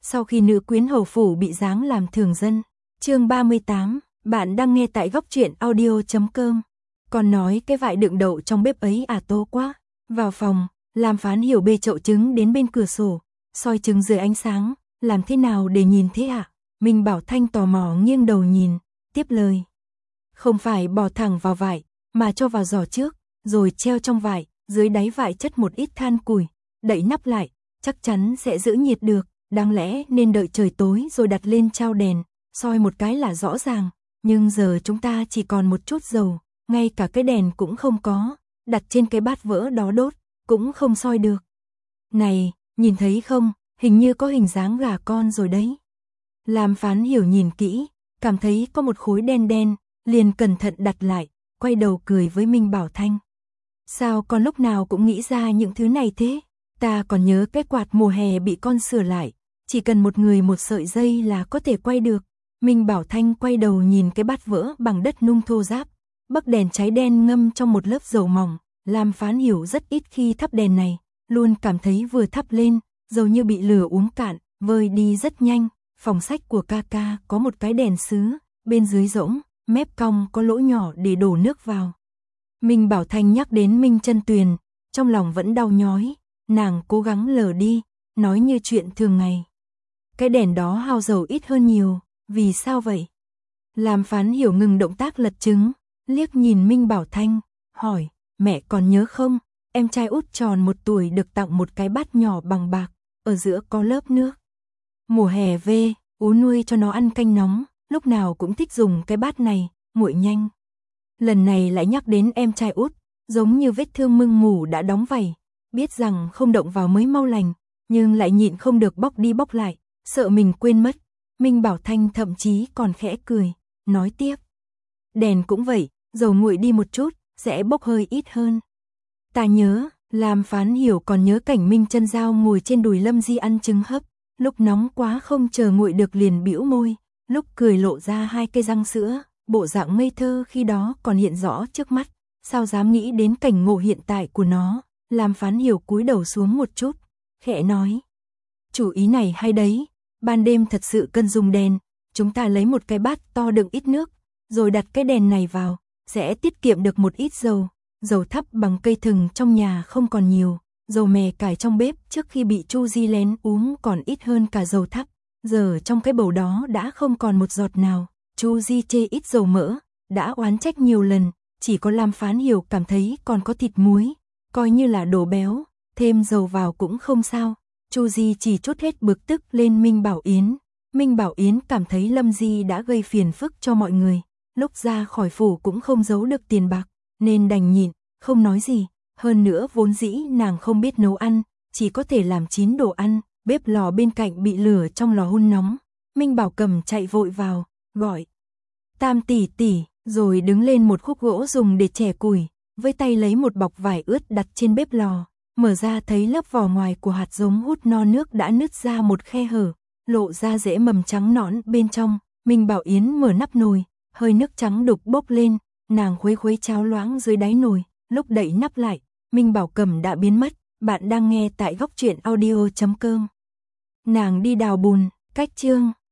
Sau khi nữ quyến hầu phủ bị giáng làm thường dân. Chương 38, bạn đang nghe tại góc truyện audio.com. Còn nói cái vại đựng đậu trong bếp ấy à, tô quá. Vào phòng, Lam Phán Hiểu bê chậu trứng đến bên cửa sổ, soi trứng dưới ánh sáng, làm thế nào để nhìn thế ạ? Minh Bảo Thanh tò mò nghiêng đầu nhìn, tiếp lời. Không phải bỏ thẳng vào vại, mà cho vào giỏ trước, rồi treo trong vại, dưới đáy vại chất một ít than củi, đậy nắp lại, chắc chắn sẽ giữ nhiệt được, đáng lẽ nên đợi trời tối rồi đặt lên trao đèn, soi một cái là rõ ràng, nhưng giờ chúng ta chỉ còn một chút dầu, ngay cả cái đèn cũng không có, đặt trên cái bát vỡ đó đốt, cũng không soi được. Này, nhìn thấy không, hình như có hình dáng gà con rồi đấy. Lam Phán Hiểu nhìn kỹ, cảm thấy có một khối đen đen, liền cẩn thận đặt lại, quay đầu cười với Minh Bảo Thanh. Sao con lúc nào cũng nghĩ ra những thứ này thế? Ta còn nhớ cái quạt mùa hè bị con sửa lại, chỉ cần một người một sợi dây là có thể quay được. Minh Bảo Thanh quay đầu nhìn cái bát vỡ bằng đất nung thô ráp, bấc đèn cháy đen ngâm trong một lớp dầu mỏng. Lam Phán Hiểu rất ít khi thắp đèn này, luôn cảm thấy vừa thắp lên, dầu như bị lửa uống cạn, vơi đi rất nhanh. Phòng sách của ca ca có một cái đèn sứ, bên dưới rỗng, mép cong có lỗ nhỏ để đổ nước vào. Minh Bảo Thanh nhắc đến Minh Chân Tuyền, trong lòng vẫn đau nhói, nàng cố gắng lờ đi, nói như chuyện thường ngày. Cái đèn đó hao dầu ít hơn nhiều, vì sao vậy? Lam Phán Hiểu ngừng động tác lật trứng, liếc nhìn Minh Bảo Thanh, hỏi, mẹ còn nhớ không, em trai út tròn 1 tuổi được tặng một cái bát nhỏ bằng bạc, ở giữa có lớp nước. Mùa hè về, ú nuôi cho nó ăn canh nóng, lúc nào cũng thích dùng cái bát này, nguội nhanh. Lần này lại nhắc đến em trai út, giống như vết thương mưng mủ đã đóng vảy, biết rằng không động vào mới mau lành, nhưng lại nhịn không được bóc đi bóc lại, sợ mình quên mất. Minh Bảo Thanh thậm chí còn khẽ cười, nói tiếp. Đèn cũng vậy, dầu nguội đi một chút, sẽ bốc hơi ít hơn. Ta nhớ, Lam Phán Hiểu còn nhớ cảnh Minh Chân Giao ngồi trên đùi Lâm Di ăn trứng hấp, lúc nóng quá không chờ nguội được liền bĩu môi, lúc cười lộ ra 2 cây răng sữa, bộ dạng ngây thơ khi đó còn hiện rõ trước mắt, sao dám nghĩ đến cảnh ngộ hiện tại của nó. Lam Phán Hiểu cúi đầu xuống một chút, khẽ nói. Chủ ý này hay đấy, ban đêm thật sự cần dùng đèn, chúng ta lấy một cái bát to đựng ít nước, rồi đặt cái đèn này vào, sẽ tiết kiệm được một ít dầu. Dầu thắp bằng cây thừng trong nhà không còn nhiều, dầu mè cải trong bếp trước khi bị Chu Di lén uống còn ít hơn cả dầu thắp, giờ trong cái bầu đó đã không còn một giọt nào. Chu Di chê ít dầu mỡ, đã oán trách nhiều lần, chỉ có Lam Phán Hiểu cảm thấy còn có thịt muối, coi như là đồ béo, thêm dầu vào cũng không sao. Chu Di chỉ trút hết bực tức lên Minh Bảo Yến. Minh Bảo Yến cảm thấy Lâm Di đã gây phiền phức cho mọi người, lúc ra khỏi phủ cũng không giấu được tiền bạc, nên đành nhịn, không nói gì. Hơn nữa vốn dĩ nàng không biết nấu ăn, chỉ có thể làm chín đồ ăn, bếp lò bên cạnh bị lửa trong lò hun nóng. Minh Bảo Cầm chạy vội vào, gọi. Tam tỷ tỷ, rồi đứng lên một khúc gỗ dùng để chẻ củi, với tay lấy một bọc vải ướt đặt trên bếp lò, mở ra thấy lớp vỏ ngoài của hạt giống hút no nước đã nứt ra một khe hở, lộ ra rễ mầm trắng nõn bên trong. Minh Bảo Yến mở nắp nồi, hơi nước trắng đục bốc lên, nàng khuấy khuấy cháo loãng dưới đáy nồi, lúc đậy nắp lại, Minh Bảo Cầm đã biến mất. Bạn đang nghe tại góc truyện audio.com. Nàng đi đào bùn, cách chương